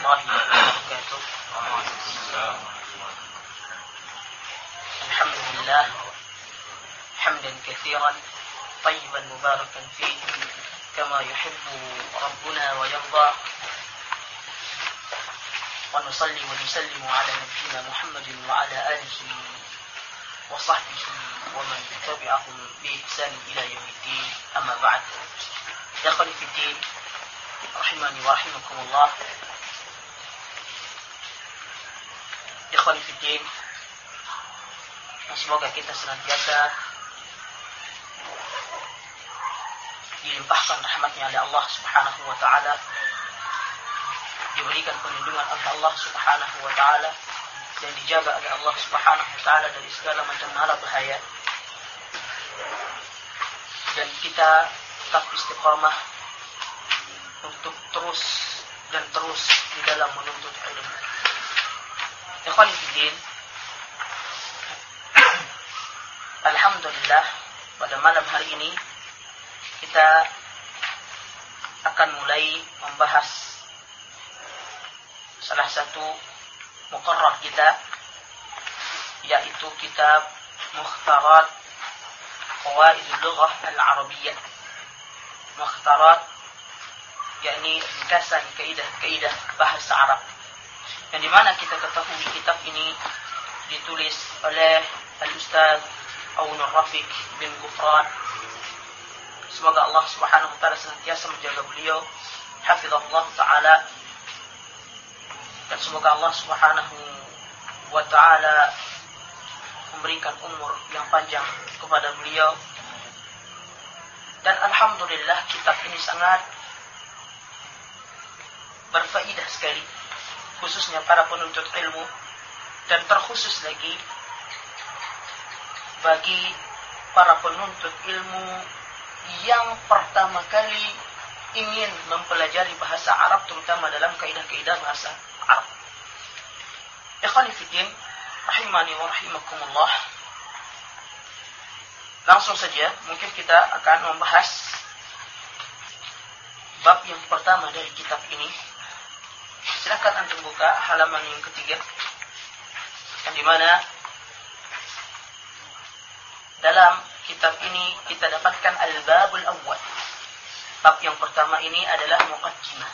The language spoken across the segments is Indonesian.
الله وبركاته. الحمد لله حمدا كثيرا طيبا مباركا فيه كما يحب ربنا ويرضى، ونصلي ونسلم على نبينا محمد وعلى آله وصحبه ومن تبعهم بإحسان إلى يوم الدين. أما بعد، يا أخواني في الدين rahimani wa rahimakumullah. Ikhwan fiddin, semoga kita senantiasa dilimpahkan rahmatnya oleh Allah subhanahu wa ta'ala, diberikan perlindungan oleh Allah subhanahu wa ta'ala, dan dijaga oleh Allah subhanahu wa ta'ala dari segala macam mara bahaya, dan kita tetap istiqamah untuk terus di dalam menuntut ilmu. Ikhwan fillah, alhamdulillah pada malam hari ini kita akan mulai membahas salah satu muqarrar kita, yaitu kitab Mukhtarat Qawaidul Lughah Al-Arabiyyah. Mukhtarat yakni ringkasan kaidah bahasa Arab, yang dimana kita ketahui kitab ini ditulis oleh Al-Ustaz Aun Rafiq bin Gufran. Semoga Allah subhanahu wa ta'ala senantiasa menjaga beliau, hafizahullah ta'ala, dan semoga Allah subhanahu wa ta'ala memberikan umur yang panjang kepada beliau. Dan alhamdulillah kitab ini sangat berfaedah sekali, khususnya para penuntut ilmu, dan terkhusus lagi bagi para penuntut ilmu yang pertama kali ingin mempelajari bahasa Arab, terutama dalam kaidah-kaidah bahasa Arab. Ikhwani fiddin rahimani wa rahimakumullah, langsung saja mungkin kita akan membahas bab yang pertama dari kitab ini. Silakan antum buka halaman yang ketiga, yang dimana dalam kitab ini kita dapatkan al-babul awwal. Bab yang pertama ini adalah muqaddimah.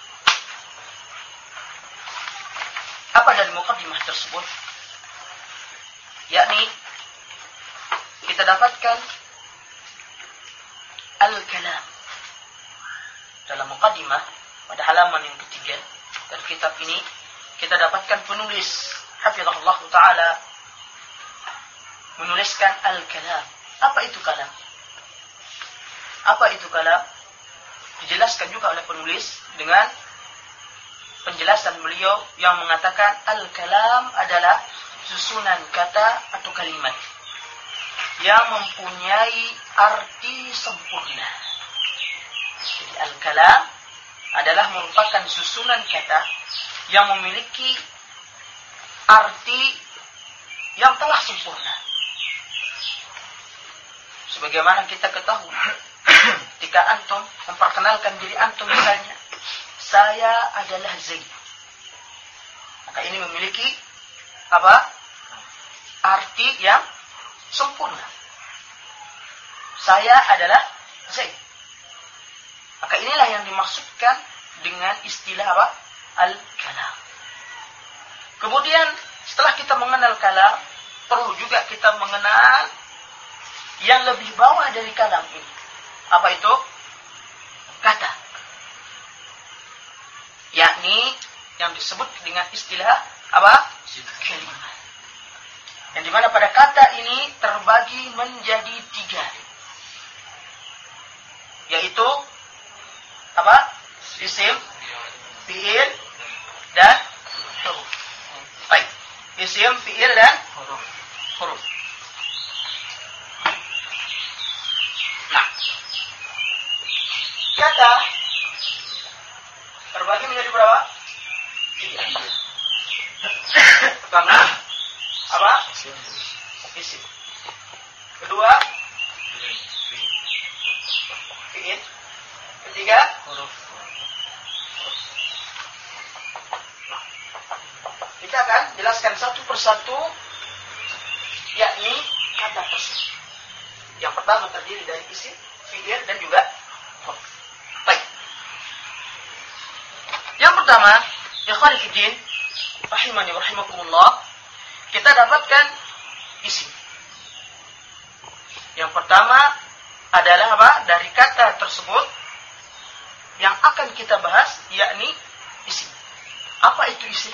Apa dari muqaddimah tersebut? Yakni kita dapatkan al-kalam. Dalam muqaddimah pada halaman yang ketiga dari kitab ini kita dapatkan penulis hafizahullah ta'ala menuliskan al-kalam. Apa itu kalam? Apa itu kalam? Dijelaskan juga oleh penulis dengan penjelasan beliau yang mengatakan al-kalam adalah susunan kata atau kalimat yang mempunyai arti sempurna. Jadi al-kalam adalah merupakan susunan kata yang memiliki arti yang telah sempurna. Sebagaimana kita ketahui, ketika antum memperkenalkan diri antum, misalnya, saya adalah Zaid, maka ini memiliki apa? Arti yang sempurna. Saya adalah Zaid. Maka inilah yang dimaksudkan dengan istilah apa? Al-kalam. Kemudian setelah kita mengenal kalam, perlu juga kita mengenal yang lebih bawah dari kalam ini. Apa itu? Kata. Yakni yang disebut dengan istilah apa? Kalimat. Yang dimana pada kata ini terbagi menjadi 3, yaitu apa? Isim, fi'il, dan huruf. Baik. Isim, fi'il, dan huruf. Nah, kata terbagi menjadi berapa? 3. Pertama, apa? Isim. Kedua, fi'il. Ketiga, huruf. jelaskan satu persatu, yakni kata tersebut. Yang pertama terdiri dari isim, fi'il, dan juga huruf. Baik. Yang pertama, ikhwani fiddin, rahimani wa rahimakumullah, kita dapatkan isim. Yang pertama adalah apa? Dari kata tersebut yang akan kita bahas, yakni isim. Apa itu isim?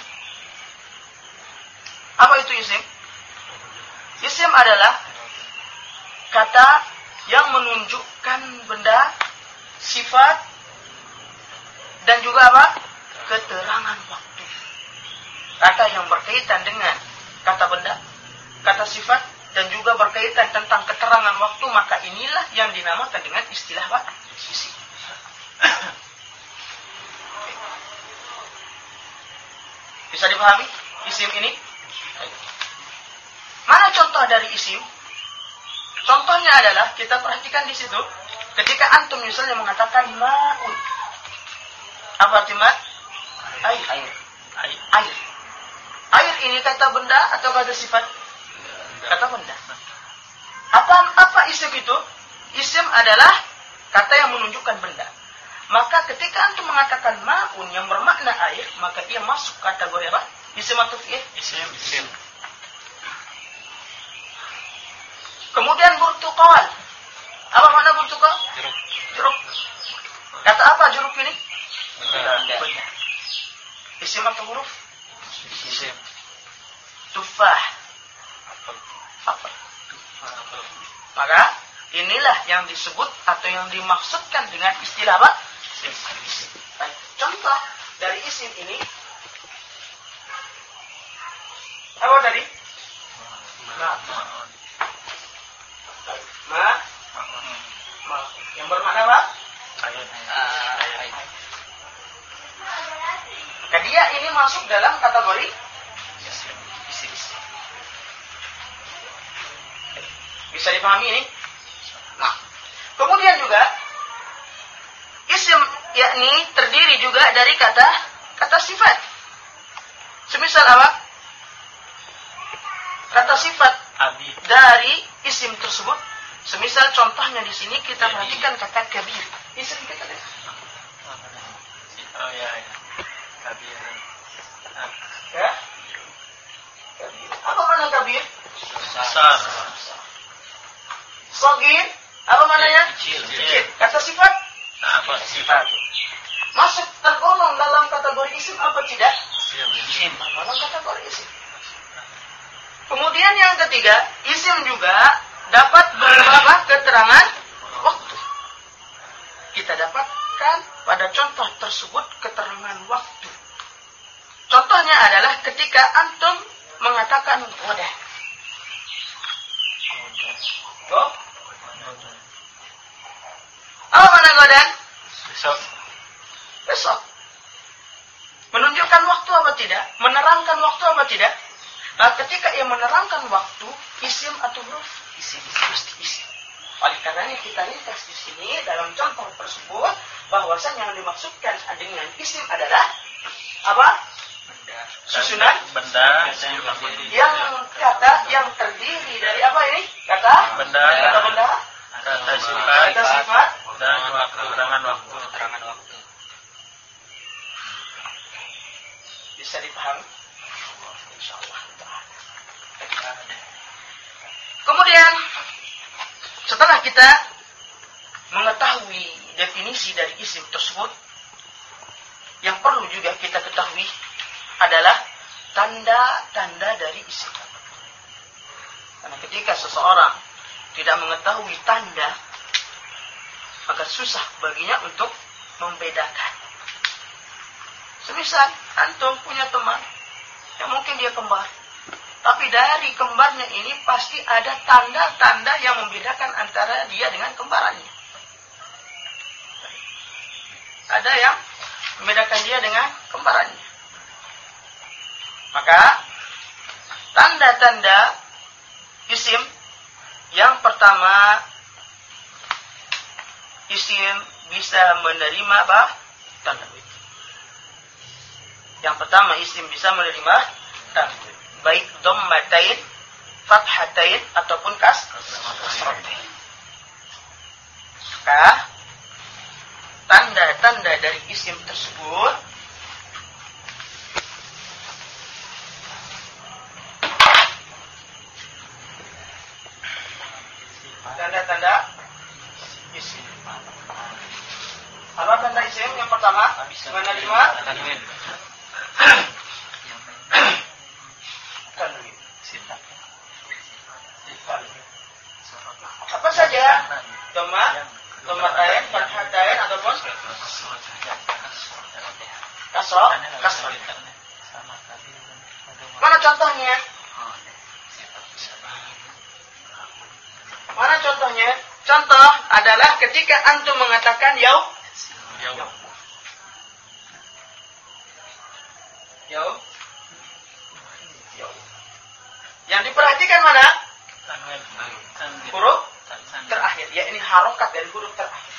Apa itu isim? Isim adalah kata yang menunjukkan benda, sifat, dan juga apa? Keterangan waktu. Kata yang berkaitan dengan kata benda, kata sifat, dan juga berkaitan tentang keterangan waktu, maka inilah yang dinamakan dengan istilah apa? Isim. Bisa dipahami isim ini? Mana contoh dari isim? Contohnya adalah, kita perhatikan di situ, ketika antum misalnya mengatakan ma'un. Apa arti ma'? Air. Air ini kata benda atau kata sifat? Kata benda. Apa isim itu? Isim adalah kata yang menunjukkan benda. Maka ketika antum mengatakan ma'un yang bermakna air, maka ia masuk kategori apa? Isim atau fi'il? Isim. Kemudian burtuqal. Apa makna burtuqal? Jeruk. Kata apa jeruk ini? Benda. Isim atau huruf? Isim. Tufah. Apel. Maka inilah yang disebut atau yang dimaksudkan dengan istilah apa? Isim. Baik. Contoh dari isim ini apa tadi? Ma. Yang bermakna apa? Air. Dia ini masuk dalam kategori isim. Bisa dipahami ini? Nah, kemudian juga isim yakni terdiri juga dari kata sifat. Semisal apa? Kata sifat dari isim tersebut. Semisal contohnya di sini kita perhatikan kata kabir. Isim kita lihat. Oh ya. Kabir. Ya? Kabir. Apa makna kabir? Besar. Shagir, apa maknanya? Kecil. Kata sifat? Apa sifat? Masuk tergolong dalam kategori isim apa tidak? Isim. Dalam kategori isim. Kemudian yang ketiga, isim juga dapat beberapa keterangan waktu. Kita dapatkan pada contoh tersebut keterangan waktu. Contohnya adalah ketika antum mengatakan wadah. Apa makna godan? Besok. Menunjukkan waktu apa tidak? Menerangkan waktu apa tidak? Nah, ketika ia menerangkan waktu, isim atau huruf? Isim. Oleh karenanya kita ringkas di sini dalam contoh tersebut bahwasanya yang dimaksudkan dengan isim adalah apa? Susunan benda yang kata yang terdiri dari apa ini? Kata benda, kata sifat dan keterangan waktu. Bisa dipahami? Insyaallah. Kemudian setelah kita mengetahui definisi dari isim tersebut, yang perlu juga kita ketahui adalah tanda-tanda dari isim. Karena ketika seseorang tidak mengetahui tanda, maka susah baginya untuk membedakan. Semisal antum punya teman yang mungkin dia kembar, tapi dari kembarnya ini pasti ada tanda-tanda yang membedakan antara dia dengan kembarannya. Ada yang membedakan dia dengan kembarannya. Maka tanda-tanda isim yang pertama, isim bisa menerima apa? Tanwin. Yang pertama isim bisa menerima tanwin. baik dhammatain, fathatain ataupun kasratain. Maka tanda-tanda dari isim tersebut tanda-tanda isim. Apa tanda isim? Yang pertama, menerima tanwin. Apa saja? Dhammatain, fathatain ataupun kasrah. Mana contohnya? Mana contohnya? Contoh adalah ketika antum mengatakan yaum. Yang diperhatikan mana? Huruf terakhir. Ya, ini harokat dari huruf terakhir.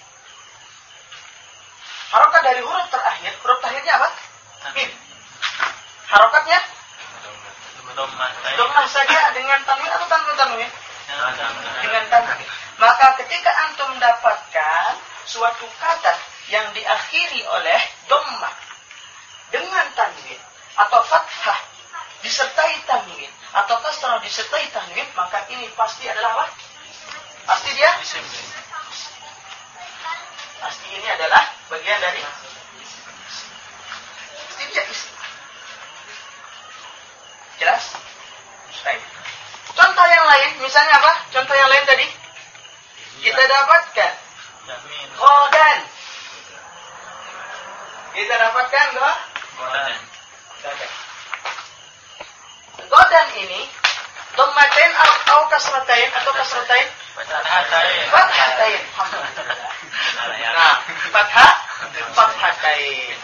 Harokat dari huruf terakhir. Huruf terakhirnya apa? Mim. Harokatnya? Dhammah saja dengan tanwin atau tanpa tanwin? Dengan tanwin. Maka ketika antum mendapatkan suatu kata yang diakhiri oleh dhammah dengan tanwin atau fathah disertai tanwin atau kasrah disertai tanwin, maka ini pasti adalah apa? Pasti dia? Pasti ini adalah bagian dari pasti dia isim. Jelas? Baik. Contoh yang lain, misalnya apa? Contoh yang lain tadi kita dapatkan Godan. Kita dapatkan Godan. Godan ini dhammatain atau kasratain atau kasratain? Fathatain. Nah, fathatain.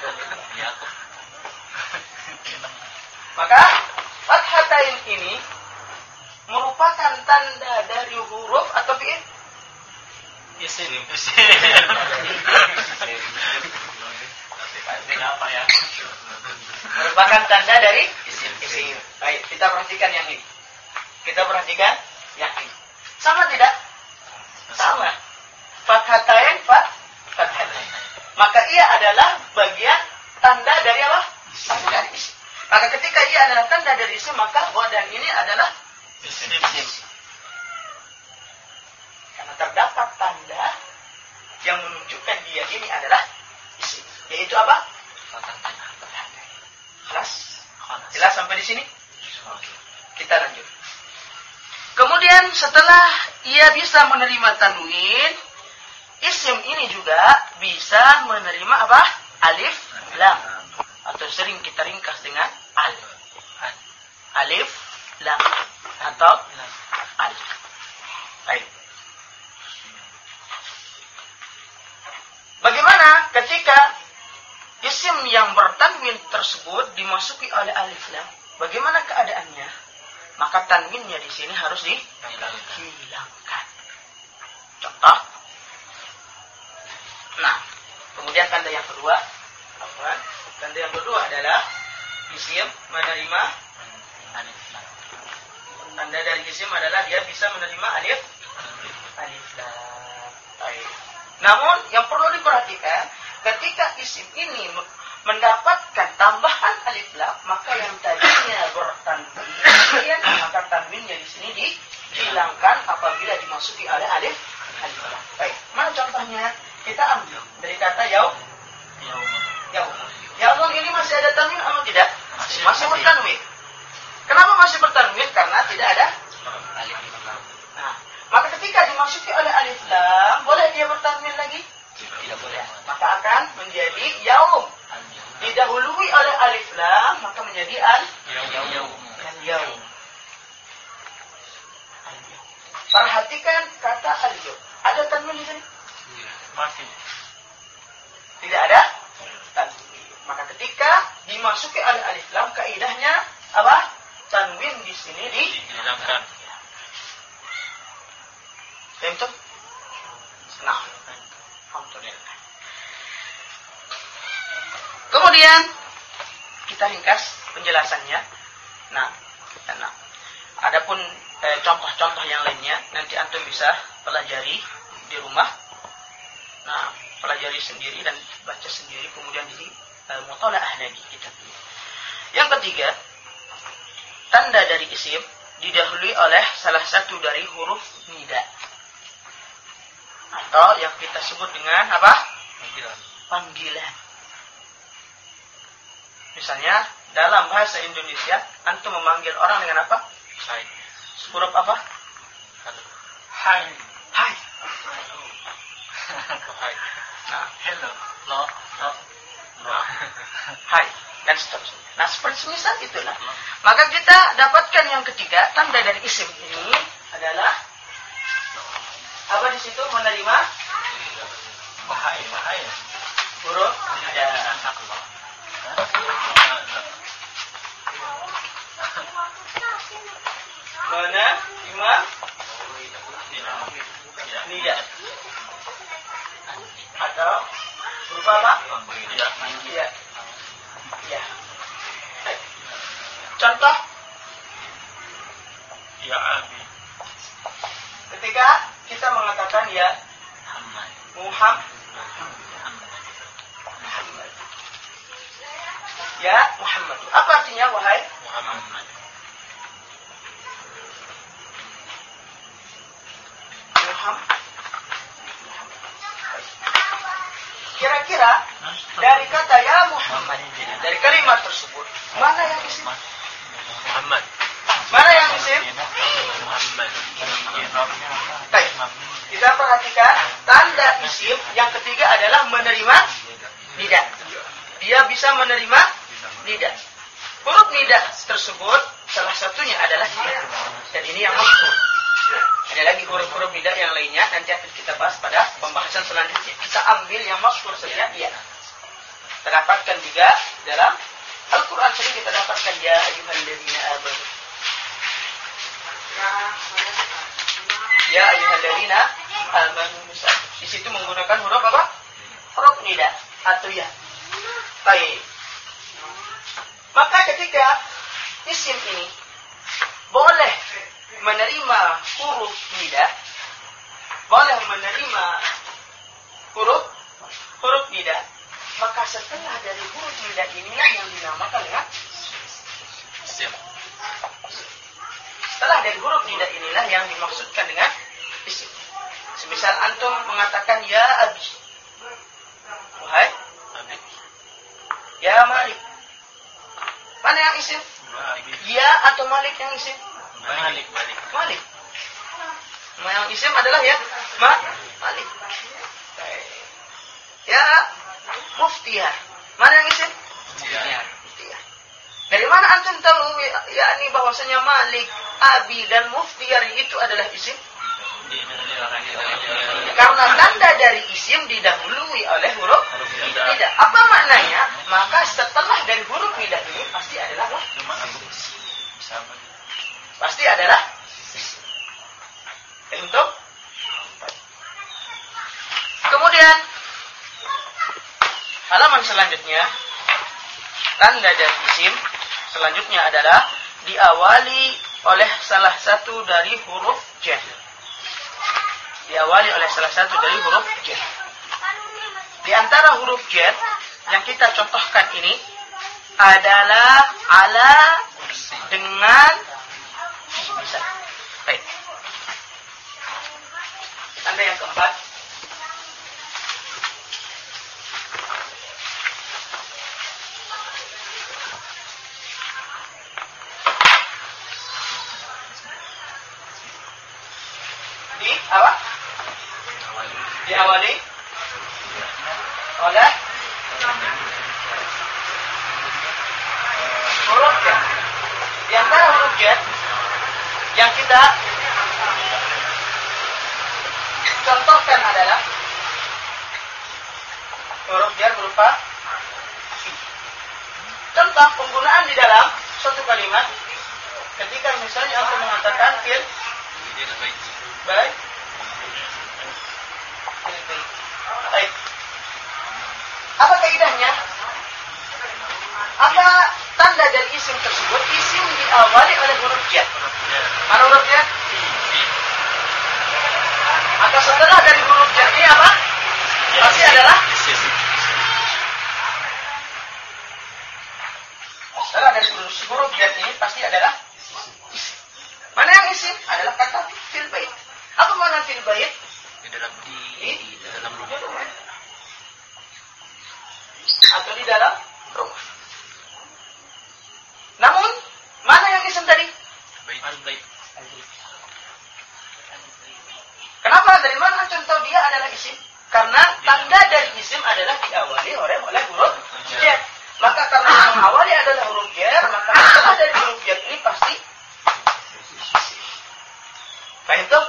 Maka fathatain ini merupakan tanda dari huruf atau fi'il? Isim. Merupakan tanda dari isim. Baik, kita perhatikan yang ini. Sama tidak? Sama. Fathatain, fathatain. Maka ia adalah bagian tanda dari apa? Tanda dari isim. Maka ketika ia adalah tanda dari isim, maka Godan ini adalah isim. Karena terdapat tanda yang menunjukkan dia ini adalah isim. Yaitu apa? Jelas sampai di sini? Kita lanjut. Kemudian setelah ia bisa menerima tanwin, isim ini juga bisa menerima apa? Alif, lam. Atau sering kita ringkas dengan alif. Alif, lam. Atau alif. Baik. Bagaimana ketika isim yang bertanwin tersebut dimasuki oleh alif lam? Bagaimana keadaannya? Maka tanwinnya di sini harus dihilangkan. Contoh. Nah, kemudian tanda yang kedua, tanda yang kedua adalah isim menerima alif lam. Tanda dari isim adalah dia bisa menerima alif lam. Baik. Namun yang perlu diperhatikan, ketika isim ini mendapatkan tambahan alif lam, maka yang tadinya bertanwin, maka tanwinnya di sini dihilangkan apabila dimasuki oleh alif lam. Baik, mana contohnya? Kita ambil dari kata yaum. Yaumun ini masih ada tanwin atau tidak? Masih bertanwin. Kenapa masih bertanwin? Karena tidak ada alif lam. Nah, maka ketika dimasuki oleh alif lam, boleh dia bertanwin lagi? Tidak boleh. Maka akan menjadi yaum. Didahului oleh alif lam, maka menjadi al-yaum. Perhatikan kata al-yaum. Ada tanwin di sini? Masih. Tidak ada tanwin. Maka ketika dimasuki oleh alif lam, kaidahnya apa? Tanwin di sini dihilangkan. Tentu. Nah, alhamdulillah. Kemudian kita ringkas penjelasannya. Nah, adapun contoh-contoh yang lainnya nanti antum bisa pelajari di rumah. Nah, pelajari sendiri dan baca sendiri, kemudian di mutalaah lagi kitab ini. Yang ketiga, tanda dari isim didahului oleh salah satu dari huruf nida atau yang kita sebut dengan apa? Panggilan. Misalnya dalam bahasa Indonesia antum memanggil orang dengan apa? Hai. Huruf apa? Hai. Hai. Hai. Nah, Hello. No. hai dan seterusnya. Nah, seperti semisal itulah. Maka kita dapatkan yang ketiga, tanda dari isim ini adalah apa di situ? Menerima Bahaya. huruf nida. Menerima nida atau berupa apa? Iya. Iya. Contoh, Ya Abi. ketika kita mengatakan ya Muhammad, ya Muhammad, apa artinya wahai Muhammad. Muhammad? Kira-kira dari kata ya Muhammad, dari kalimat tersebut, mana yang isim? Muhammad. Mana yang isim? Muhammad. Baik. Kita perhatikan tanda isim yang ketiga adalah menerima nida. Dia bisa menerima nida. Huruf nida tersebut salah satunya adalah ya. Dan ini yang maksud. Ada lagi huruf-huruf nida yang lainnya nanti akan kita bahas pada pembahasan selanjutnya. Kita ambil yang maksud saja ya. Terdapatkan juga dalam Al-Quran sering kita dapatkan ya ayyuhalladzina amanu. Ya ayyuhalladzina amanu. Di situ menggunakan huruf apa? Huruf nida atau ya. Baik. Maka ketika isim ini boleh menerima huruf nida, boleh menerima huruf nida, maka setelah dari huruf nida inilah yang dinamakan dengan Isim. Setelah dari huruf nida inilah yang dimaksudkan dengan isim. Semisal antum mengatakan ya abi, wahai Abi. ya Malik. Mana yang isim? Abi. Ya atau Malik yang isim? Malik. Malik. Yang isim adalah ya Malik. Baik. Ya Muftiyah. Mana yang isim? Ya. Muftiyah. Dari mana antum tahu yakni bahwasanya Malik, Abi dan Muftiyah itu adalah isim? Karena tanda dari isim didahului oleh huruf nida. Apa maknanya? Maka setelah dari huruf nida ini pasti adalah untuk. Kemudian halaman selanjutnya, tanda dari isim selanjutnya adalah diawali oleh salah satu dari huruf jar. Diawali oleh salah satu dari huruf jar. Di antara huruf jar yang kita contohkan ini adalah ala dengan bisa. Baik. Tanda yang keempat. Di apa? Diawali oleh huruf jar. Di antara huruf jar yang kita contohkan adalah huruf jar berupa fi. Contoh penggunaan di dalam suatu kalimat ketika misalnya aku mengatakan fil baik. Baik. Apa kaidahnya? Apa tanda dari isim tersebut, isim diawali oleh huruf jar. Mana huruf jar? Maka setelah dari huruf jar ini apa? Pasti adalah isim. Setelah dari huruf jar ini pasti adalah isim. Mana yang isim? Adalah kata fil bait. Apa makna fil bait? Di dalam rumah. Atau di dalam rumah. Namun, mana yang isim tadi? Bait. Kenapa? Dari mana contoh dia adalah isim? Karena tanda dari isim adalah diawali oleh huruf jar. Maka karena mengawali adalah huruf jar, maka setelah dari huruf jar ini pasti isim. Baik itu?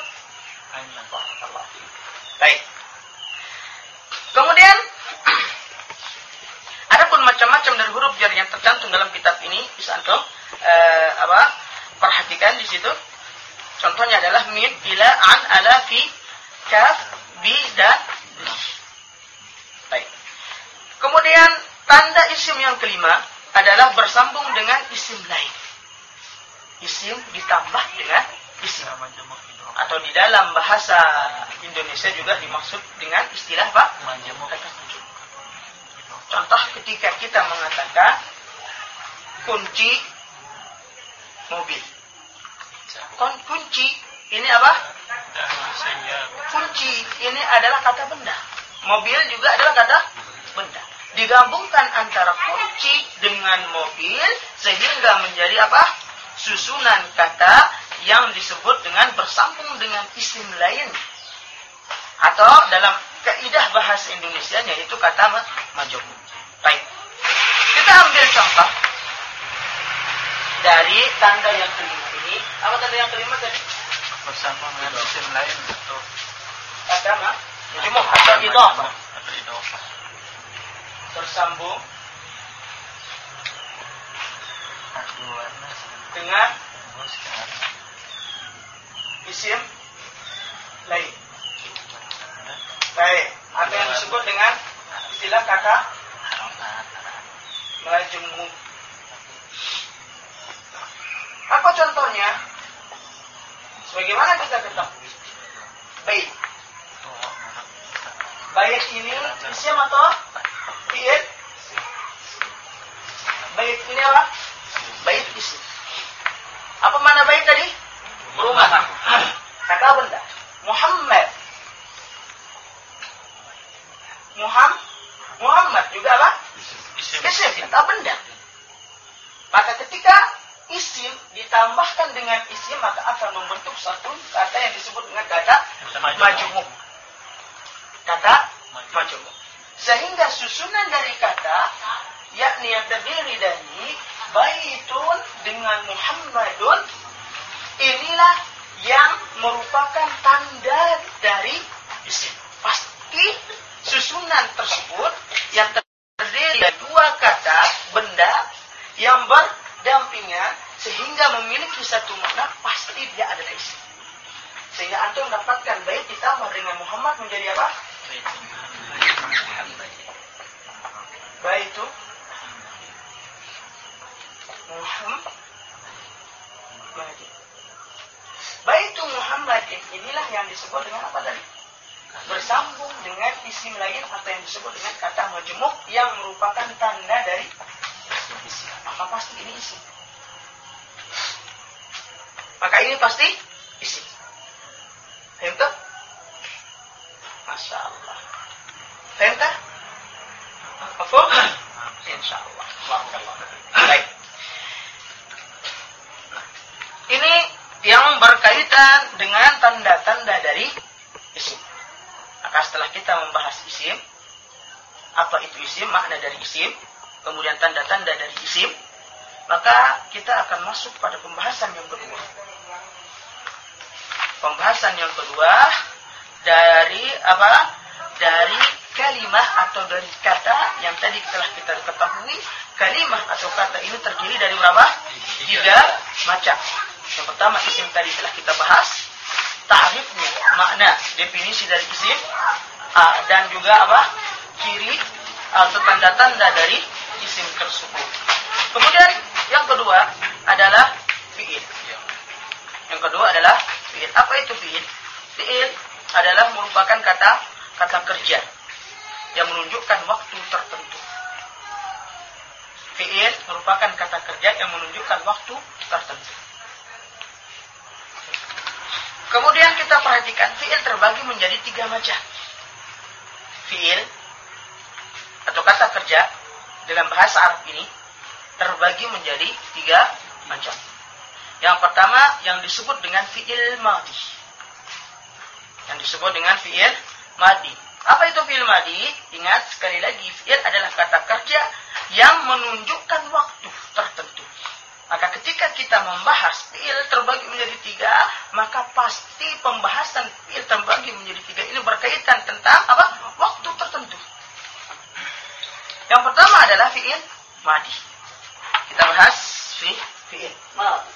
Baik. Kemudian adapun macam-macam dari huruf jar yang tercantum dalam kitab ini bisa antum perhatikan di situ. Contohnya adalah min, ila, an, ala, fi, kaf, bi, dan li. Baik. Kemudian tanda isim yang kelima adalah bersambung dengan isim lain. Isim ditambah dengan isim. Atau di dalam bahasa Indonesia juga dimaksud dengan istilah apa? Contoh ketika kita mengatakan kunci mobil. Kunci ini apa? Kunci ini adalah kata benda. Mobil juga adalah kata benda. Digabungkan antara kunci dengan mobil sehingga menjadi apa? Susunan kata yang disebut dengan bersambung dengan isim lain. Atau dalam kaidah bahasa Indonesia yaitu kata majmuk. Baik. Kita ambil contoh dari tanda yang kelima ini. Apa tanda yang kelima tadi? Bersambung dengan isim lain atau kata majmuk atau idhofah. Bersambung dengan isim lain. Baik, apa yang disebut dengan istilah kata majmuk. Apa contohnya? Sebagaimana kita ketahui, bait. Bait ini isim atau fi'il? Bait ini apa? Bait isim. Apa mana bait tadi? Rumah. Kata benda. Muhammad. Muhammad juga apa? Isim. Kata benda. Maka ketika isim ditambahkan dengan isim maka akan membentuk satu kata yang disebut dengan kata majmuk. Kata majmuk. Sehingga susunan dari kata yakni yang terdiri dari baitun dengan Muhammadun inilah yang merupakan tanda dari isim. Pasti susunan tersebut yang terdiri dari dua kata benda yang berdampingan sehingga memiliki satu makna pasti dia adalah isim. Sehingga antum mendapatkan bait ditambah dengan Muhammad menjadi apa? Baitu Muhammad. Baitu Muhammadin inilah yang disebut dengan apa tadi? Bersambung dengan isim lain atau yang disebut dengan kata majmuk yang merupakan tanda dari isim. Maka pasti ini isim. Maka ini pasti isim. Entah? Masya Allah. Entah? Apa? Insya Allah. Baik. Ini yang berkaitan dengan tanda-tanda dari isim. Maka setelah kita membahas isim, apa itu isim, makna dari isim, kemudian tanda-tanda dari isim, maka kita akan masuk pada pembahasan yang kedua. Pembahasan yang kedua dari apa? Dari kalimah atau dari kata yang tadi telah kita ketahui. Kalimah atau kata ini terdiri dari berapa? 3 macam. Yang pertama isim tadi telah kita bahas, ta'rifnya, makna, definisi dari isim, dan juga apa? Ciri atau tanda-tanda dari isim tersebut. Kemudian kedua adalah fi'il. Yang kedua adalah fi'il. Apa itu fi'il? Fi'il adalah merupakan kata kerja yang menunjukkan waktu tertentu. Fi'il merupakan kata kerja yang menunjukkan waktu tertentu. Kemudian kita perhatikan fi'il terbagi menjadi 3 macam. Fi'il atau kata kerja dalam bahasa Arab ini terbagi menjadi 3 macam. Yang pertama yang disebut dengan fi'il madi. Yang disebut dengan fi'il madi. Apa itu fi'il madi? Ingat sekali lagi, fi'il adalah kata kerja yang menunjukkan waktu tertentu. Maka ketika kita membahas fi'il terbagi menjadi 3, maka pasti pembahasan fi'il terbagi menjadi 3 ini berkaitan tentang apa? Waktu tertentu. Yang pertama adalah fi'il madi. Kita bahas fi'il madi.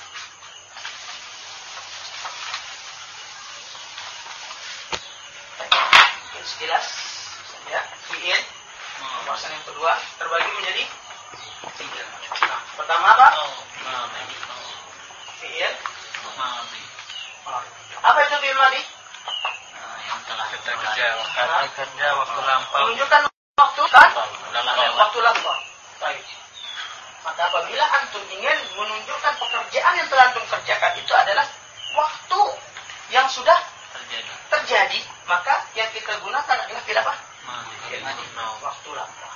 Sekilas ya, fi'il pembahasan yang kedua terbagi menjadi 3. Nah, pertama apa? Fi'il madi. Apa itu fi'il madi? Yang telah kita kerja waktu lampau. Menunjukkan waktu kan? Waktu lampau. Baik. Maka apabila antum ingin menunjukkan pekerjaan yang telah antum kerjakan itu adalah waktu yang sudah terjadi, maka yang kita gunakan adalah fi'il apa? Madi. Waktu lampau.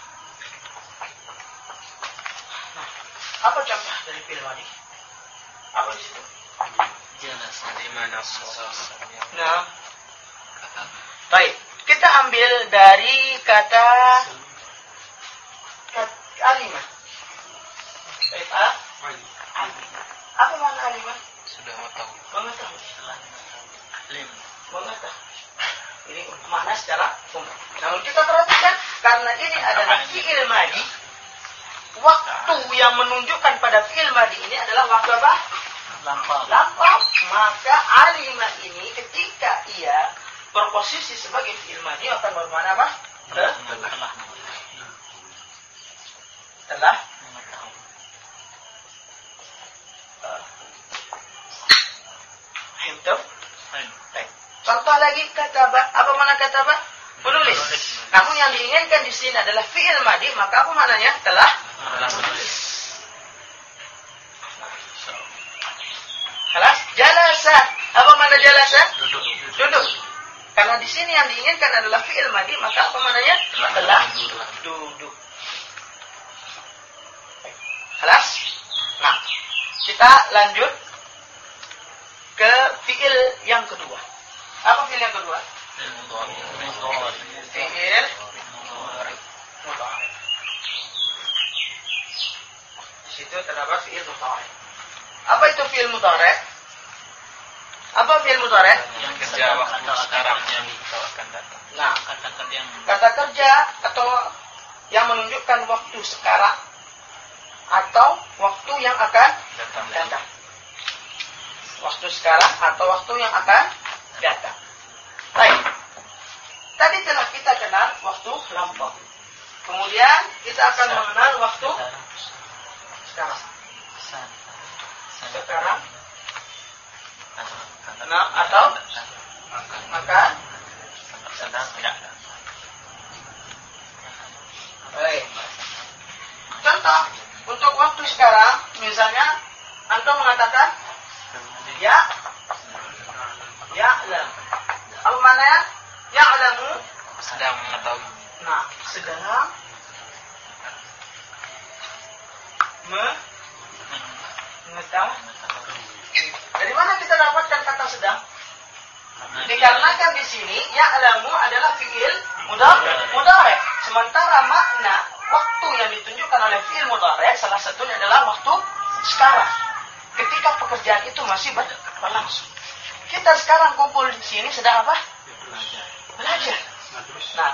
Nah, apa contoh dari fi'il madi? Apa di situ? Jelas di mana Nah, baik. Kita ambil dari kata alimah. Baik, apa makna alimah? Sudah mengetahui. Mengetahui. Lim. Mengetahui. Ini makna secara umum. Namun kita perhatikan karena ini adalah fi'il madi, waktu yang menunjukkan pada fi'il madi ini adalah waktu apa? Lampau. Maka alimah ini ketika ia berposisi sebagai fi'il madi akan bermakna apa? Telah Hintum. Contoh lagi kataba. Apa makna kataba? Menulis. Namun yang diinginkan di sini adalah fi'il madi, maka apa maknanya? Telah menulis. Kelas jalasa. Apa makna jalasa? Duduk. Karena di sini yang diinginkan adalah fi'il madi, maka apa maknanya? Telah duduk. Kelas. Nah, kita lanjut ke fi'il yang kedua. Apa fi'il yang kedua? Fi'il mudhari. Di situ terdapat fi'il mudhari. Apa itu fi'il mudhari? Apa fi'il mudhari? Yang kerja waktu sekarang yang akan datang. Nah, kata kerja atau yang menunjukkan waktu sekarang atau waktu yang akan datang. Waktu sekarang atau waktu yang akan datang. Baik. Tadi telah kita kenal waktu lampau. Kemudian kita akan mengenal waktu sekarang. Sekarang. Nah, atau akan sedang. Baik. Contoh untuk waktu sekarang, misalnya antum mengatakan ya'lam. Apa maknanya? Ya'lamu Sedang mengetahui. Nah, sedang mengetahui. Dari mana kita dapatkan kata sedang? Dikarenakan di sini ya'lamu adalah fi'il mudhari. Sementara makna waktu yang ditunjukkan oleh fi'il mudhari salah satunya adalah waktu sekarang. Ketika pekerjaan itu masih berlangsung. Kita sekarang kumpul di sini sedang apa? Belajar. Nah,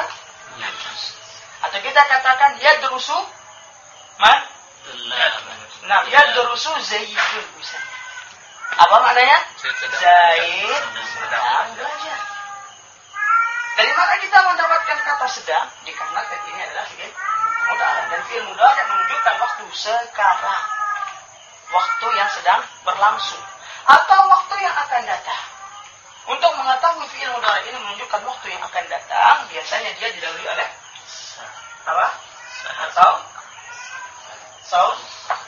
atau kita katakan yadrusu man? Nah, yadrusu Zaidun misalnya. Apa maknanya? Zaid sedang belajar. Dari mana kita mendapatkan kata sedang? Dikarenakan ini adalah fi'il mudhari dan fi'il mudhari menunjukkan waktu sekarang. waktu yang sedang berlangsung atau waktu yang akan datang. Untuk mengetahui fi'il mudhari ini menunjukkan waktu yang akan datang, biasanya dia didahului oleh apa? Atau saus.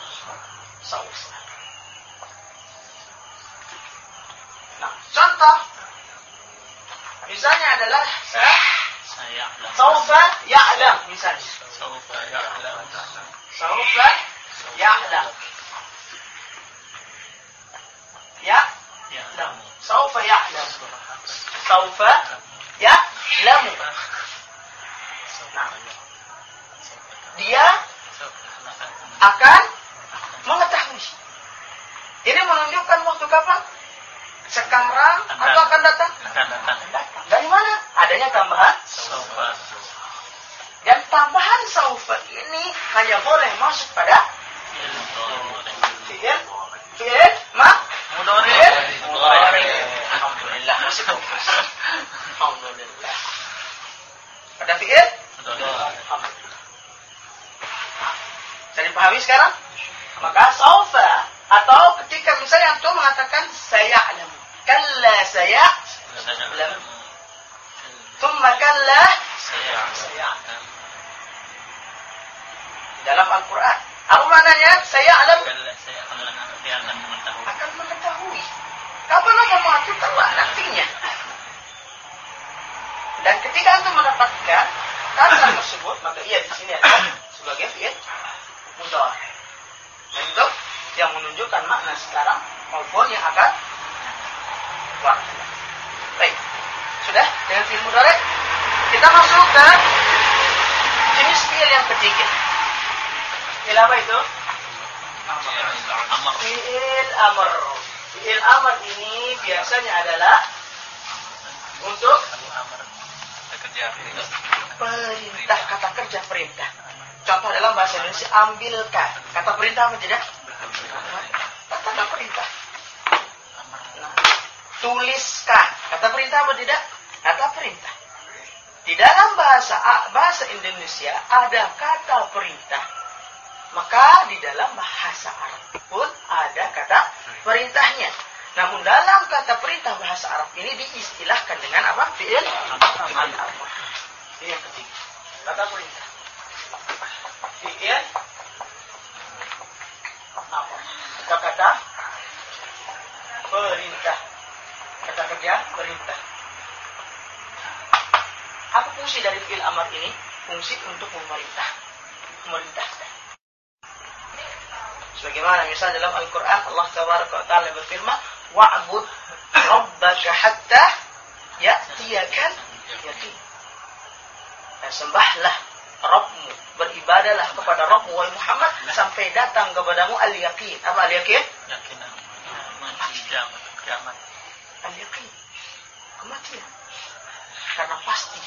Nah, contoh misalnya adalah saufa ya'lam misalnya. Saufa ya'lam. Saufa ya'lam. Saufa ya'lam. Nah, dia akan mengetahui. Ini menunjukkan waktu kapan? Sekarang atau akan datang? Dari mana? Adanya tambahan saufa. Dan tambahan saufa ini hanya boleh masuk pada fi'il mudhari. Alhamdulillah. Alhamdulillah. Pada fi'il mudhari. Bisa dipahami sekarang? Maka saufa atau ketika misalnya antum mengatakan saya'lam, kalla saya'lam, thumma kalla saya'lam. Dalam Al-Quran apa maknanya saya'lam? Akan mengetahui. Kapan akan mengetahui? Telah nantinya. Dan ketika antum mendapatkan kata tersebut, maka ia di sini adalah sebagai fi'il mudhari. Itu yang menunjukkan makna sekarang maupun yang akan waktu. Baik, sudah dengan fi'il mudhari. Kita masuk ke jenis fi'il yang ketiga. Fi'il apa itu? Fi'il amr. Fi'il amr ini biasanya adalah untuk perintah, kata kerja perintah. Contoh dalam bahasa Indonesia, ambilkan. Kata perintah apa tidak? Kata perintah. Nah, tuliskan. Kata perintah apa tidak? Kata perintah. Di dalam bahasa Indonesia ada kata perintah. Maka di dalam bahasa Arab pun ada kata perintahnya. Namun dalam kata perintah bahasa Arab ini diistilahkan dengan apa? Fi'il amr. Ini yang ketiga. Kata perintah. Fi'il amr. Kata perintah. Kata kerja perintah. Apa fungsi dari fi'il amr ini? Fungsi untuk memerintahkan. Sebagaimana misal dalam Al-Quran Allah Tabaraka wa Ta'ala berfirman, wa'bud rabbaka hatta ya'tiyakal yaqin. Dan sembahlah Rabbmu, beribadalah kepada Rabbmu wahai Muhammad sampai datang kepadamu al-yaqin. Apa al-yaqin? Kiamat. Al-yaqin, kematian. Karena pasti.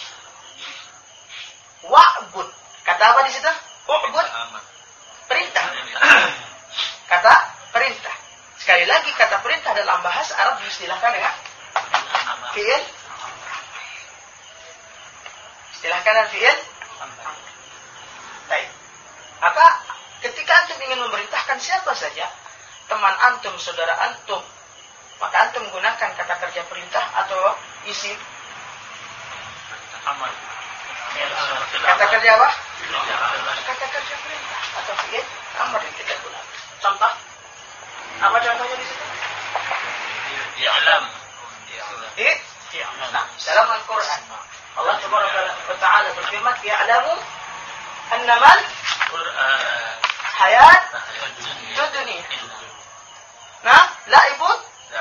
Wa'bud, kata apa di situ? Wa'bud, perintah. Kata perintah. Sekali lagi kata perintah dalam bahasa Arab diistilahkan dengan fi'il. Istilahkan dengan fi'il. Baik. Maka ketika antum ingin memerintahkan siapa saja, teman antum, saudara antum, maka antum gunakan kata kerja perintah atau isim. Kata kerja apa? Kata kerja perintah atau fi'il amr yang kita gunakan. Contoh, apa contohnya di situ? I'lam. Nah, dalam Al-Quran Allah Taala berfirman, "Ya'lamu annamal hayat dunya." Nah, la'ibun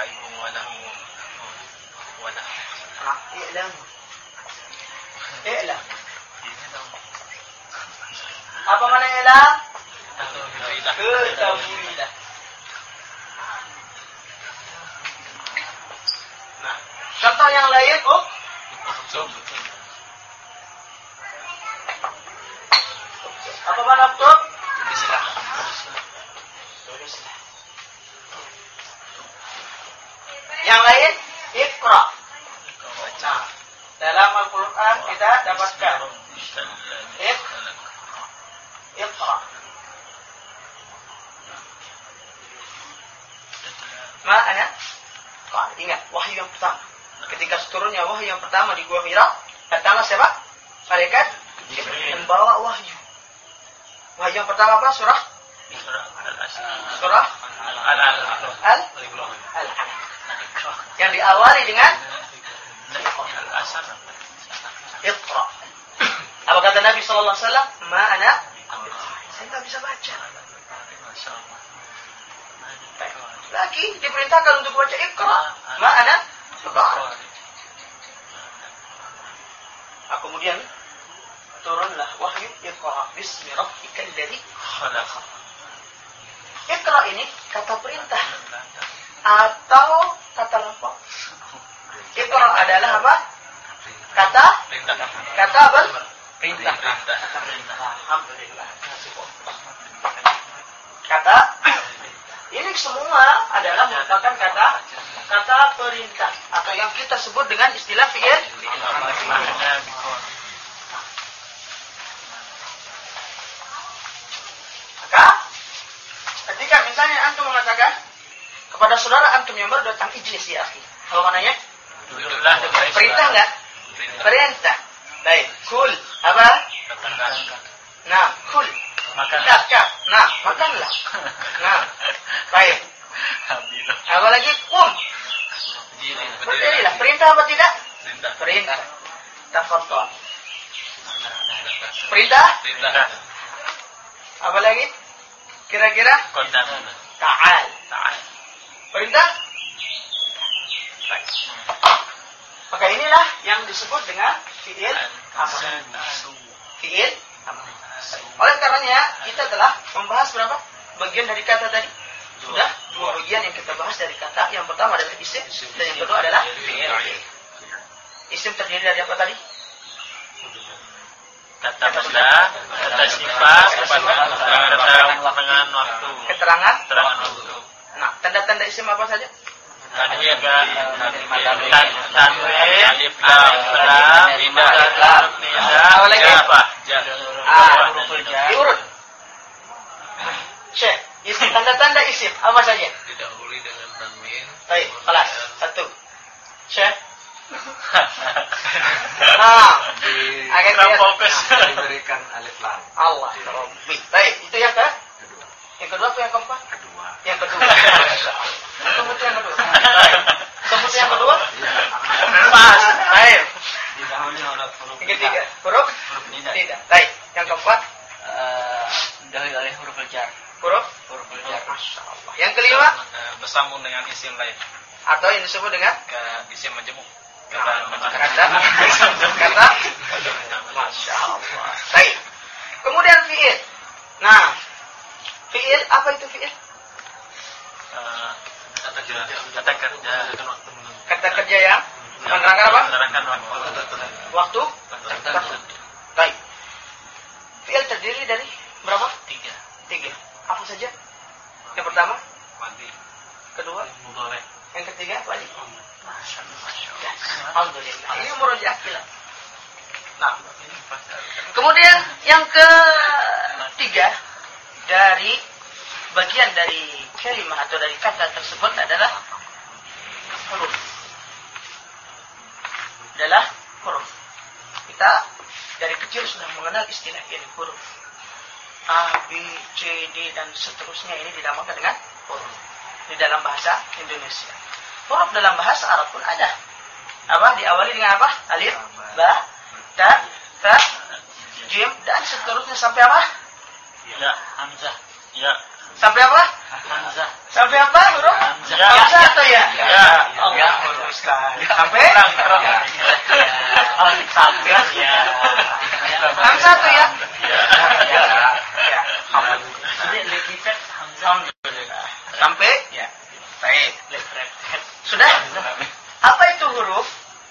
wala. Nah, i'lam. Apa makna i'lam? Ketahuilah. Nah, contoh yang lain, apa makna uktub? Tulislah. Yang lain, iqra. Nah, dalam Al-Quran kita dapatkan iqra. wahyu yang pertama. Ketika turunnya wahyu yang pertama di Gua Hira, datanglah siapa? Malaikat membawa wahyu. Wahyu yang pertama apa? Surah Al-Alaq. Yang diawali dengan Iqra. Apa kata Nabi sallallahu alaihi wasallam? Ma ana, saya enggak bisa baca. Lagi diperintahkan untuk baca Iqra. Ma ana kemudian turunlah wahyu Iqra bismi rabbikal ladzi khalaq. Iqra ini kata perintah atau kata lafaz? Iqra adalah apa? Kata perintah. Alhamdulillah. Kata ini semua adalah merupakan kata perintah atau yang kita sebut dengan istilah fi'il. Maka ketika misalnya antum mengatakan kepada saudara antum yang baru datang ijlis ya akhi, apa maknanya? Perintah enggak? Perintah. Baik, kul apa? Nah, kul. Makanlah. Nah, makanlah. Nah, baik. Apa lagi? Berdirilah. Perintah apa tidak? Perintah. Tafadhal. Perintah? Apa lagi? Kira-kira? Ta'al. Perintah? Maka inilah yang disebut dengan fi'il amr. Fi'il amr. Oleh karenanya kita telah membahas berapa bagian dari kata tadi? Sudah 2 bagian yang kita bahas dari kata. Yang pertama adalah isim dan yang kedua adalah fi'il. Isim terdiri dari apa tadi? Kata benda, kata sifat, keterangan waktu. Keterangan waktu. Nah, tanda-tanda isim apa saja? Tanwin, alif lam, tidak, apa? Diurut. Syekh, isim tanda-tanda isim apa saja? Didahului dengan tanwin. Baik, kelas 1. Syekh. Akan fokus. Diberikan alif lam. Allah. Baik, itu yang kedua. Yang kedua apa yang keempat? Yang kedua. Sebut yang kedua. Sebut yang kedua. Pas. Baik. Yang ketiga, huruf tidak. Baik. Yang keempat, didahului oleh huruf jar. huruf jar. Masya Allah. Yang kelima, bersambung dengan isim lain. atau yang disebut dengan Isim majemuk. kata. Masya Allah. Baik. Kemudian fi'il. Nah, fi'il apa itu fi'il? Kata kerja yang menerangkan apa? Menerangkan Waktu. Baik. Fi'il terdiri dari berapa? 3. Apa saja? Yang pertama? Kedua? Yang ketiga? Wajib. Masya Allah. Alhamdulillah. Ini murojaah kita. Nah. Kemudian yang ketiga dari bagian dari kalimah atau dari kata tersebut adalah huruf. Adalah huruf. Kita dari kecil sudah mengenal istilah ini, huruf. A, B, C, D dan seterusnya ini dinamakan dengan huruf di dalam bahasa Indonesia. Huruf dalam bahasa Arab pun ada. Apa? Diawali dengan apa? Alif, ba, ta, jim dan seterusnya sampai apa? Ya, hamzah. Ya. Sampai apa? Hamzah. Sampai apa huruf? Hamzah atau ya? Ya. Ya. Sampai? Sampai ya. Hamzah atau ya? Ya. Sampai? Ya. Baik. Sudah? Apa itu huruf?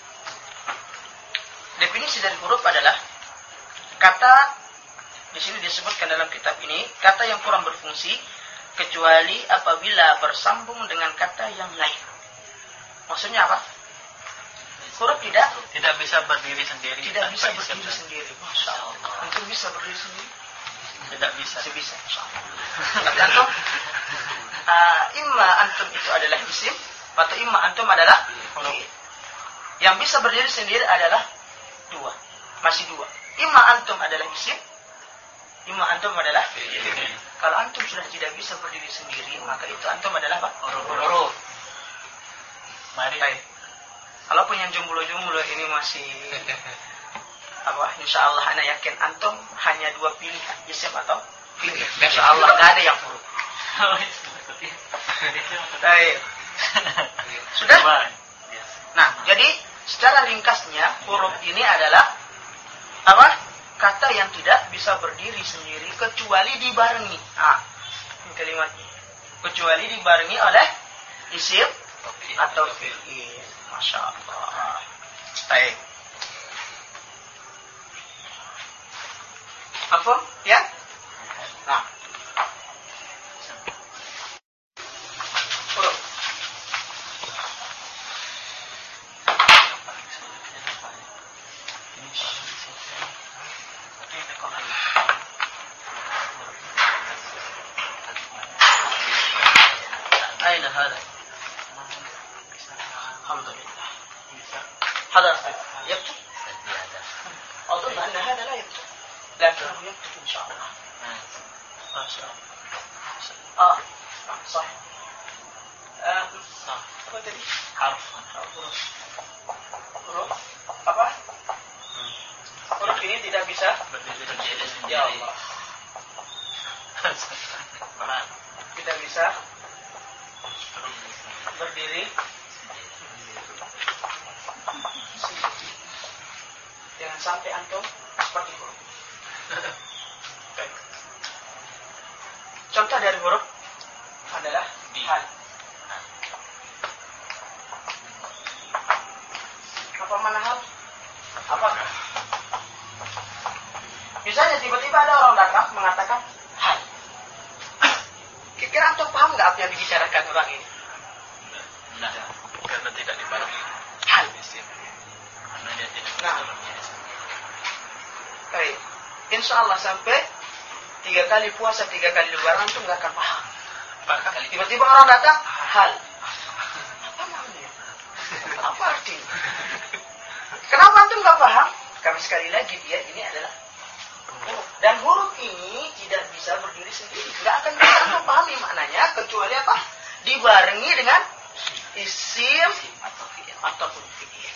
Definisi dari huruf adalah kata, di sini disebutkan dalam kitab ini, kata yang kurang berfungsi kecuali apabila bersambung dengan kata yang lain. Maksudnya apa? Huruf tidak bisa berdiri sendiri. Tidak bisa berdiri sendiri. Masya Allah. Antum bisa berdiri sendiri? Tidak bisa. Sebisa. Insya Allah. Tapi antum, imma antum itu adalah isim Atau imma antum adalah fi'il. Yang bisa berdiri sendiri adalah dua. Masih dua. Imma antum adalah isim, imma antum adalah fi'il. Kalau antum sudah tidak bisa berdiri sendiri, maka itu antum adalah apa? Huruf. Mari. Baik. Kalaupun yang jomblo-jomblo ini masih insya Allah ana yakin antum hanya dua pilihan, isim atau fi'il. Insya Allah nggak ada yang huruf. Baik. Sudah? Nah, jadi secara ringkasnya huruf ini adalah kata yang tidak bisa berdiri sendiri kecuali dibarengi. Ini kalimatnya. Kecuali dibarengi oleh isim atau fi'il. Masya Allah. Baik. Apa? Ya? Nah. Huruf. أين هذا؟ الحمد لله. هذا يكتب؟ أظن أن هذا لا يكتب، لكنه يكتب إن شاء الله. ما شاء الله. صح. Apa tadi? Huruf. Apa? Huruf ini tidak bisa berdiri sendiri. Ya Allah. Tidak bisa berdiri. Jangan sampai antum seperti huruf. Contoh dari huruf adalah hal. Apa mana hal? Apakah? Misalnya tiba-tiba ada orang datang mengatakan hal. Kira-kira antum paham nggak apa yang dibicarakan orang ini? Nah, karena tidak dibarengi hal. Karena dia tidak bisa. Baik. Insya Allah sampai 3 kali puasa, 3 kali lebaran antum nggak akan paham. Tiba-tiba orang datang hal. Apa namanya? Apa artinya? Kenapa antum nggak paham? Karena sekali lagi dia ini adalah huruf. Dan huruf ini tidak bisa berdiri sendiri. Nggak akan bisa antum pahami maknanya kecuali apa? Dibarengi dengan isim ataupun fi'il.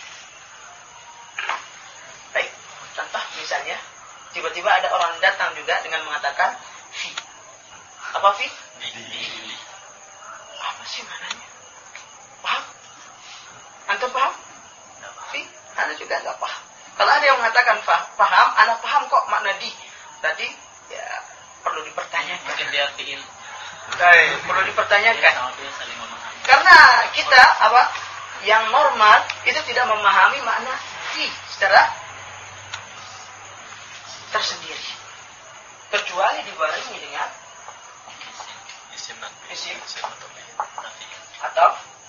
Baik. Contoh misalnya, tiba-tiba ada orang datang juga dengan mengatakan fi. Apa fi? Apa sih maknanya? Paham? Antum paham? Fi? Anda juga nggak paham. Kalau ada yang mengatakan paham, Anda paham kok makna di. Berarti ya perlu dipertanyakan. Mungkin dia fi'il. Baik, perlu dipertanyakan. Karena kita yang normal itu tidak memahami makna fi secara tersendiri, kecuali dibarengi dengan isim atau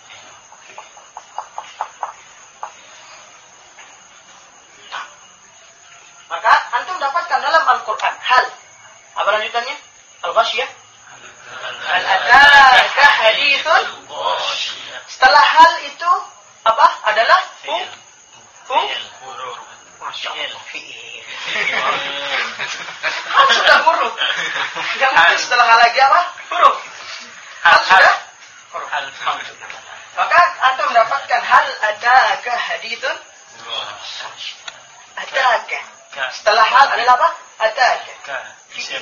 maka antum dapatkan dalam Al-Quran hal. Apa lanjutannya? Al-Ghasyiyah. Hal ataka hadithun. Setelah hal itu apa? Adalah Masya Allah, fi'il. Hal sudah huruf. Yang mungkin setelah hal lagi apa? Huruf. Hal sudah huruf. Maka antum mendapatkan hal ataka hadithun. Ataka. Setelah hal adalah apa? Ataka. Fi'il.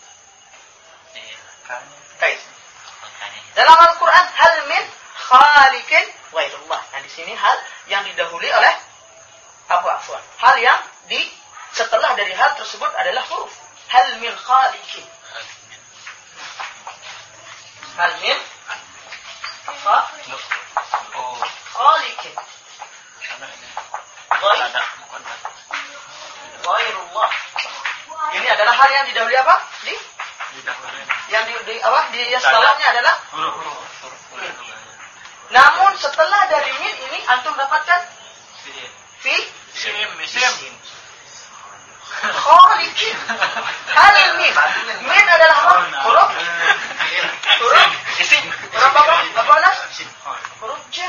Baik. Dalam Al-Quran hal min khaliqin ghairullah. Nah di sini hal yang didahului oleh hal yang setelah dari hal tersebut adalah huruf. Hal min khaliqin. Hal min khaliqin. Ghairullah. Ini adalah hal yang didahului apa? Yang di setelahnya adalah huruf. Namun setelah dari min ini antum dapatkan fi isim. Khaliqin. Hal min. Min adalah apa? Huruf. Isim. Huruf apa? Apa nas? Huruf J.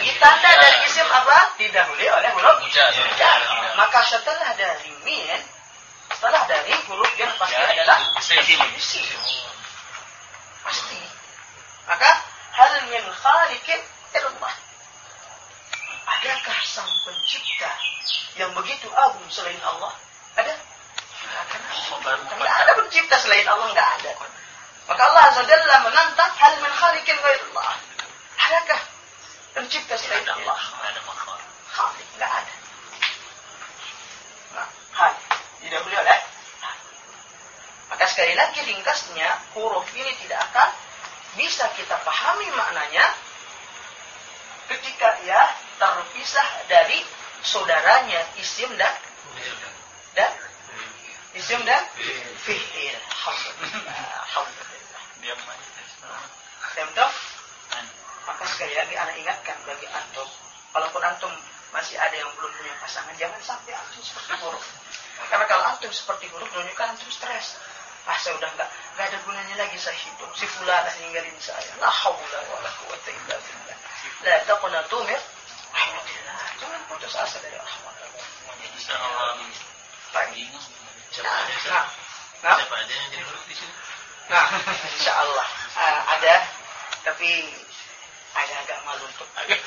Jadi tanda dari isim apa? Didahului oleh huruf Jar. Maka setelah dari min, setelah dari huruf yang pasti adalah isim. Pasti. Maka hal min khaliqin illallah. Adakah sang pencipta yang begitu agung selain Allah? Ada? Tidak ada pencipta selain Allah, enggak ada. Maka Allah Azza Jalla menantang hal min khaliqin ghairullah. Adakah pencipta selain Allah? Khaliq, enggak ada. Nah, hal didahului oleh maka sekali lagi ringkasnya huruf ini tidak akan bisa kita pahami maknanya ketika ia terpisah dari saudaranya isim dan isim dan fi'il. Alhamdulillah. Temtof. Maka sekali lagi anak ingatkan bagi antum, walaupun antum masih ada yang belum punya pasangan, jangan sampai antum seperti huruf. Karena kalau antum seperti huruf, menunjukkan antum stres. Saya udah nggak ada gunanya lagi saya hidup. Si fulan ninggalin saya. La haula wala quwwata illa billah. La taqnatu min rahmatillah. Jangan putus asa dari rahmat Allah. Insyaallah. Baik. Siapa aja yang jadi huruf di sini? Nah, insyaallah ada, tapi agak malu untuk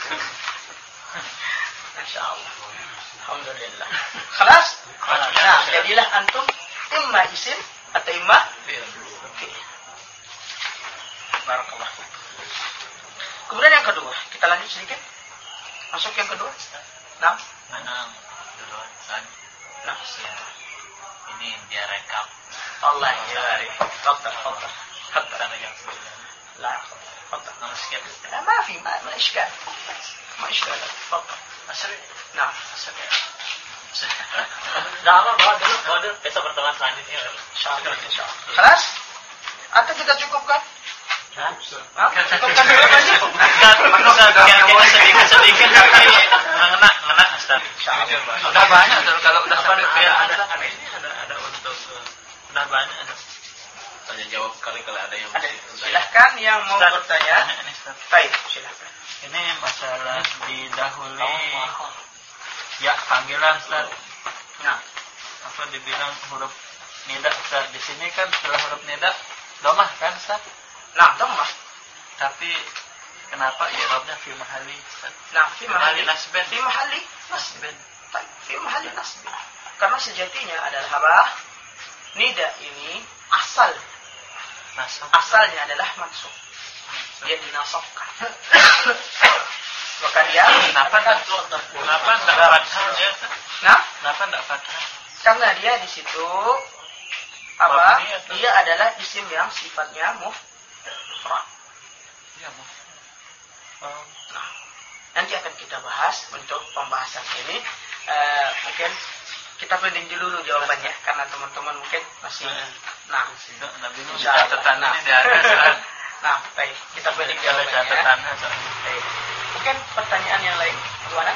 insyaallah. Alhamdulillah. Khalas? Nah, jadilah antum imma isim atau imma fi'il. Barakallah. Kemudian yang kedua, kita lanjut sedikit. Masuk yang kedua. Nah, duluan kan. Nah, ini dia rekap. Allah ya. Tafadhal. Hatta yang sebelumnya. لا تفضل. نسكت. لا ما في ما إشكال. ما إشكال. تفضل. أسرع. نعم. أسرع. Nah, bawa dulu. Besok pertemuan selanjutnya. Insyaallah. Kelas? Atau kita cukupkan? Cukupkan dulu aja. Sedikit tapi ngena Ustaz. Udah banyak kalau udah sampai ada untuk udah banyak ada. Tanya jawab kali ada yang silahkan yang mau bertanya. Baik, silahkan. Ini masalah didahului ya panggilan Ustaz. Nah, apa dibilang huruf nida Ustaz? Di sini kan setelah huruf nida domah kan Ustaz? Nah, domah. Tapi kenapa i'rabnya fi mahalli Ustaz? Nah, fi mahalli nasbin. Fi mahalli nasbin. Baik, fi mahalli nasbin. Karena sejatinya adalah apa? Nida ini asalnya adalah mansub. Dia dinasabkan. Maka dia kenapa enggak fathah ya? Nah, kenapa enggak fathah? Karena dia di situ apa? Dia adalah isim yang sifatnya mufrad. Ya, mufrad. Nah, nanti akan kita bahas untuk pembahasan ini. Mungkin kita pending dulu jawabannya karena teman-teman mungkin masih catatan ini dia ada. Nah, baik, kita pending jawabannya. Baik. Mungkin pertanyaan yang lain gimana?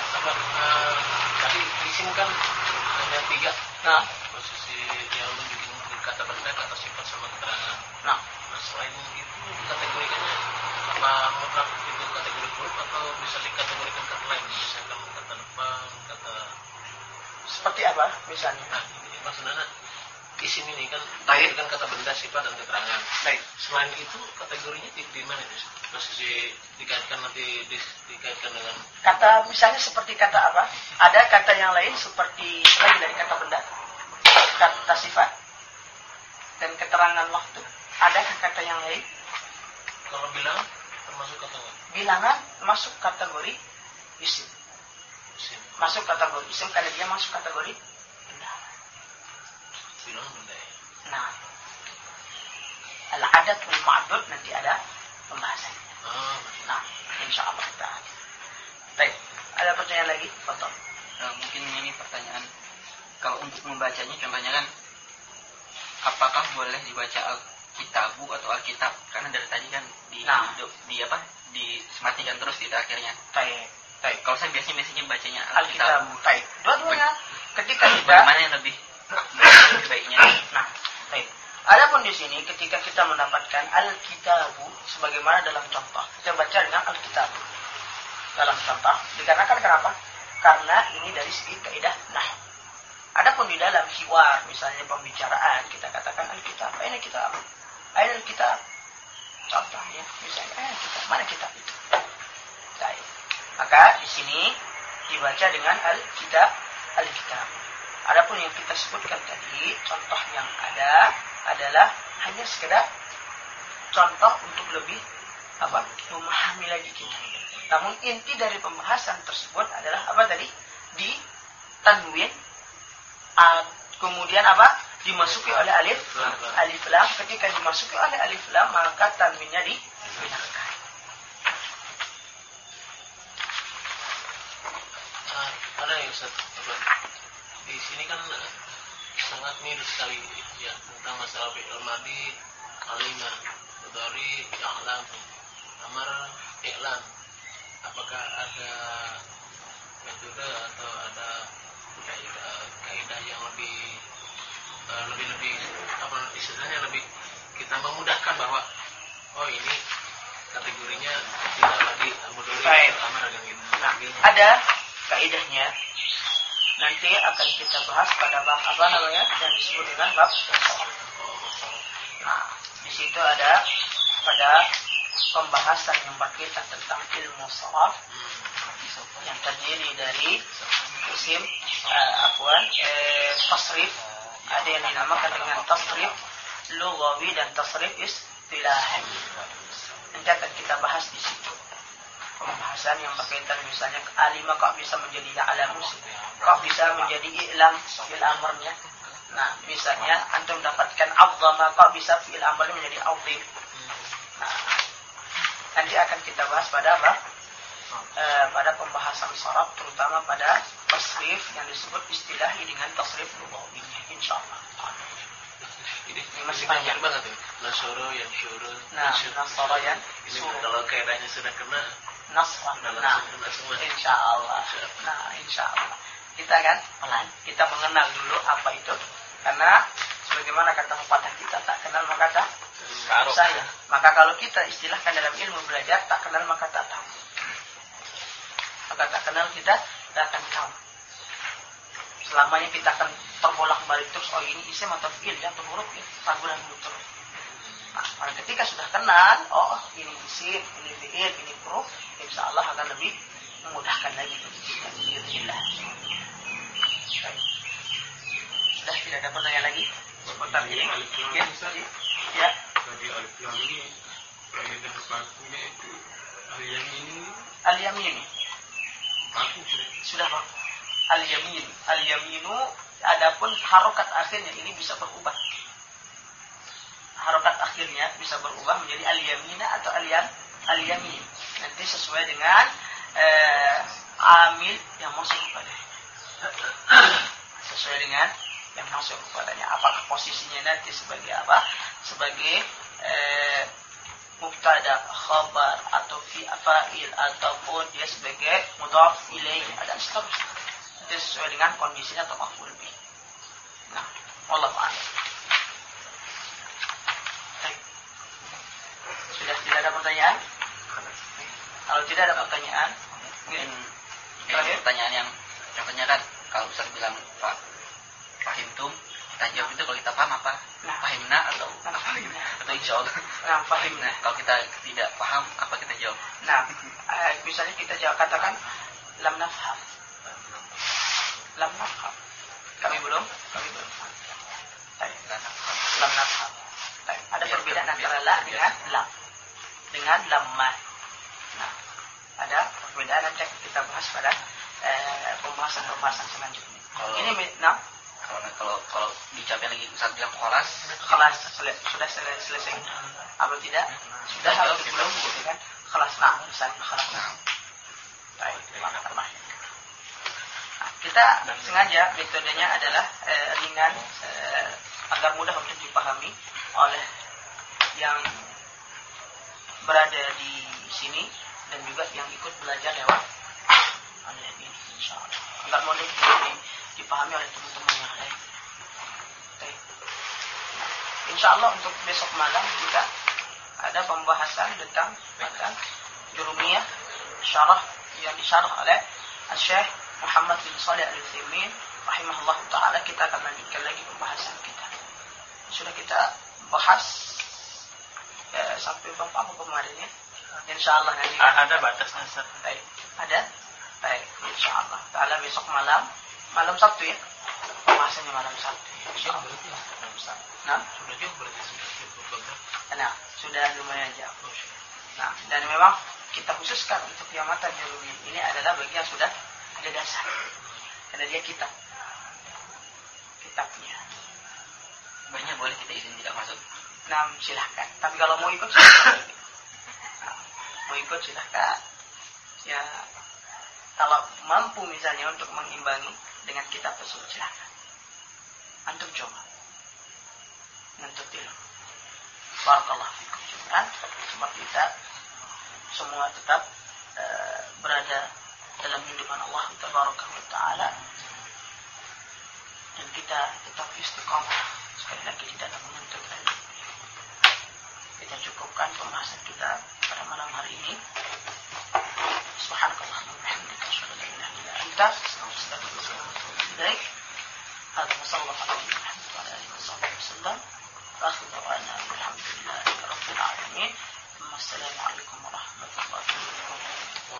Tadi isim kan ada 3. Nah, posisi yang menunjukkan kata benda, kata sifat sama keterangan. Nah, selain itu kategorikannya apa mutlak itu kategori huruf atau bisa dikategorikan kata lain, misalkan kata depan, kata seperti apa misalnya? Nah, ini maksudnya isim ini kan kan kata benda, sifat dan keterangan. Baik. Selain itu kategorinya di mana itu? Posisi dikaitkan nanti dikaitkan dengan kata misalnya seperti kata apa? Ada kata yang lain seperti selain dari kata benda, kata sifat dan keterangan waktu. Adakah kata yang lain? Kalau bilangan termasuk kategori? Bilangan masuk kategori isim. Masuk kategori isim karena dia masuk kategori benda. Bilangan benda ya? Nah, al-adad wal ma'dud nanti ada pembahasannya. Nah, insyaallah kita. Baik, ada pertanyaan lagi? Betul. Mungkin ini pertanyaan. Kalau untuk membacanya contohnya kan apakah boleh dibaca Al-Kitabu atau Alkitab? Karena dari tadi kan disematikan terus di akhirnya. Baik. Kalau saya biasanya bacanya Alkitab. Baik. Dua-duanya ketika kita mana yang lebih baiknya? Nah, baik. Adapun di sini ketika kita mendapatkan Al-Kitabu sebagaimana dalam contoh, kita baca dengan Al-Kitabu. dalam contoh. Dikarenakan kenapa? Karena ini dari segi kaidah nahwu. Adapun di dalam hiwar, misalnya pembicaraan, kita katakan Alkitab, aina kitab, aina Alkitab. Contohnya, misalnya, kitab, mana kitab itu? Baik. Maka di sini dibaca dengan Alkitab, Alkitab. Adapun yang kita sebutkan tadi, contoh yang ada adalah hanya sekedar contoh untuk lebih memahami lagi kita. Namun inti dari pembahasan tersebut adalah apa tadi? Di tanwin, kemudian dimasuki oleh alif lam. Ketika dimasuki oleh alif lam, maka tanwinnya dihilangkan. Ada yang di sini kan sangat mirip sekali ya tentang masalah fi'il madi, kalimah, mudhari, i'lam, amar, i'lam. Apakah ada metode atau ada kaidah yang lebih istilahnya lebih kita memudahkan bahwa ini kategorinya tidak lagi mudhari, amar dan gitu. Nah, ada kaidahnya. Nanti akan kita bahas pada bab yang disebut dengan bab. Nah, di situ ada pada pembahasan yang berkaitan tentang ilmu sharaf yang terdiri dari isim tasrif. Ada yang dinamakan dengan tasrif lughawi dan tasrif istilahi. Nanti akan kita bahas di situ. Pembahasan yang berkaitan misalnya alima kok bisa menjadi ya'lamu, kok bisa menjadi i'lam fi'il amrnya. Nah, misalnya antum dapatkan afdhama, kok bisa fi'il amrnya menjadi azim. Nah, nanti akan kita bahas pada pada pembahasan sharaf, terutama pada tasrif yang disebut istilahi dengan tasrif lughawinya, insyaallah. Ini masih banyak banget ya. Nasoro yang syurun. Nah, nasoro yang syurun. Kalau kaidahnya sudah kena nasrah. Nah, insyaallah. Nah, insyaallah. Kita kan pelan, kita mengenal dulu apa itu. Karena sebagaimana kata pepatah kita, tak kenal maka tak sayang. Maka kalau kita istilahkan dalam ilmu belajar, tak kenal maka tak tahu. Maka tak kenal kita tak akan tahu. Selamanya kita akan terbolak-balik terus, ini isim atau fi'il atau huruf ya, ragu-ragu terus. Nah, ketika sudah kenal, ini isim, ini fi'il, ini huruf, insyaallah akan lebih memudahkan lagi bagi kita. Bismillah. Sudah tidak ada pertanyaan lagi? Sebentar ini. Ya. Tadi alif lam ini kaidah bakunya itu al-yamin. Baku sudah Bang. Al-yaminu adapun harokat akhirnya ini bisa berubah. Harokat akhirnya bisa berubah menjadi al-yamina atau al-yamin. Nanti sesuai dengan amil yang masuk kepadanya. Sesuai dengan yang masuk kepadanya. Apakah posisinya nanti sebagai apa? Sebagai mubtada, khabar atau fa'il ataupun dia sebagai mudhaf ilaih dan seterusnya. Itu sesuai dengan kondisinya atau maf'ul bih. Nah, wallahu a'lam. Sudah tidak ada pertanyaan? Kalau tidak ada pertanyaan, mungkin pertanyaan yang contohnya kan kalau Ustaz bilang fahimtum, kita jawab itu kalau kita paham apa? Fahimna atau insya Allah. Nah, fahimna. Kalau kita tidak paham, apa kita jawab? Nah, misalnya kita jawab katakan lam nafham. Lam nafham. Kami belum. Lam nafham. Ada perbedaan antara la dengan lam. Dengan lamma. Nah, ada perbedaan nanti kita bahas pada pembahasan selanjutnya. Ini kalau dicapin lagi Ustaz bilang kelas sudah selesai apa tidak? Sudah atau belum gitu kan? Kelas misalnya kelas. Baik, terima kasih. Kita sengaja metodenya adalah ringan agar mudah untuk dipahami oleh yang berada di sini dan juga yang ikut belajar lewat online ini, insyaallah. Agar mudah dipahami oleh teman-teman yang lain. Insyaallah untuk besok malam juga ada pembahasan tentang jurumiyah syarah yang disyarah oleh Syekh Muhammad bin Shalih Al-Utsaimin rahimahullah taala. Kita akan lanjutkan lagi pembahasan kita. Sudah kita bahas sampai bab apa kemarin ya? Insyaallah nanti Ada batasnya, Ustaz. baik. Ada? Baik, insyaallah. Taala besok malam Sabtu ya. Pembahasannya malam Sabtu. Jauh berarti ya. Nah, Sudah jauh berarti sudah. nah, sudah lumayan jauh. Oh, iya. Nah, dan memang kita khususkan untuk yang mata biologi ini adalah bagi yang sudah ada dasar. Karena dia kitabnya. Sebenarnya boleh kita izin tidak masuk. Nah, silahkan. Tapi kalau mau ikut silahkan. Nah, mau ikut silahkan. Ya, kalau mampu misalnya untuk mengimbangi dengan kitab tersebut silahkan. Antum coba. Menuntut ilmu. Barakallahu fikum. Sebab kita semua tetap berada dalam lindungan Allah Tabaraka wa Ta'ala, dan kita tetap istiqamah sekali lagi di dalam menuntut ilmu. Kita cukupkan pembahasan kita pada malam hari ini. Subhanakallahumma wa bihamdika asyhadu an la ilaha illa anta astaghfiruka wa atubu ilaik. Hadza wa sallallahu alaihi wa alihi wasallam. Akhiru da'wana alhamdulillahi rabbil alamin. Assalamualaikum warahmatullahi wabarakatuh.